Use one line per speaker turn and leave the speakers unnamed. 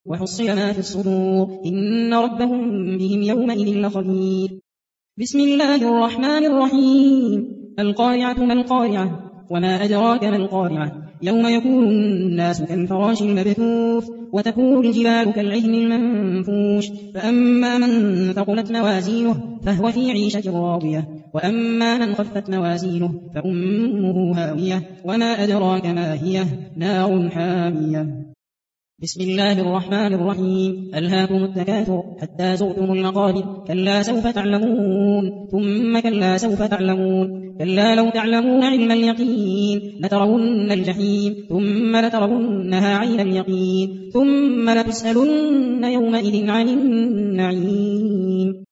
وحصل ما في الصدور إن ربهم بهم يومئذ لخبير. بسم الله الرحمن الرحيم. القارعة ما القارعة وما أدراك ما القارعة يوم يكون الناس كالفراش المبثوث وتكون الجبال كالعهن المنفوش فأما من ثقلت موازينه فهو في عيشة راضية وأما من خفت موازينه فأمه هاوية وما أدراك ما هي نار حامية. بسم الله الرحمن الرحيم. ألهاكم التكاثر حتى زرتم المقابر كلا سوف تعلمون ثم كلا سوف تعلمون كلا لو تعلمون علم اليقين لترون الجحيم ثم لترونها عين اليقين ثم لتسألن يومئذ عن النعيم.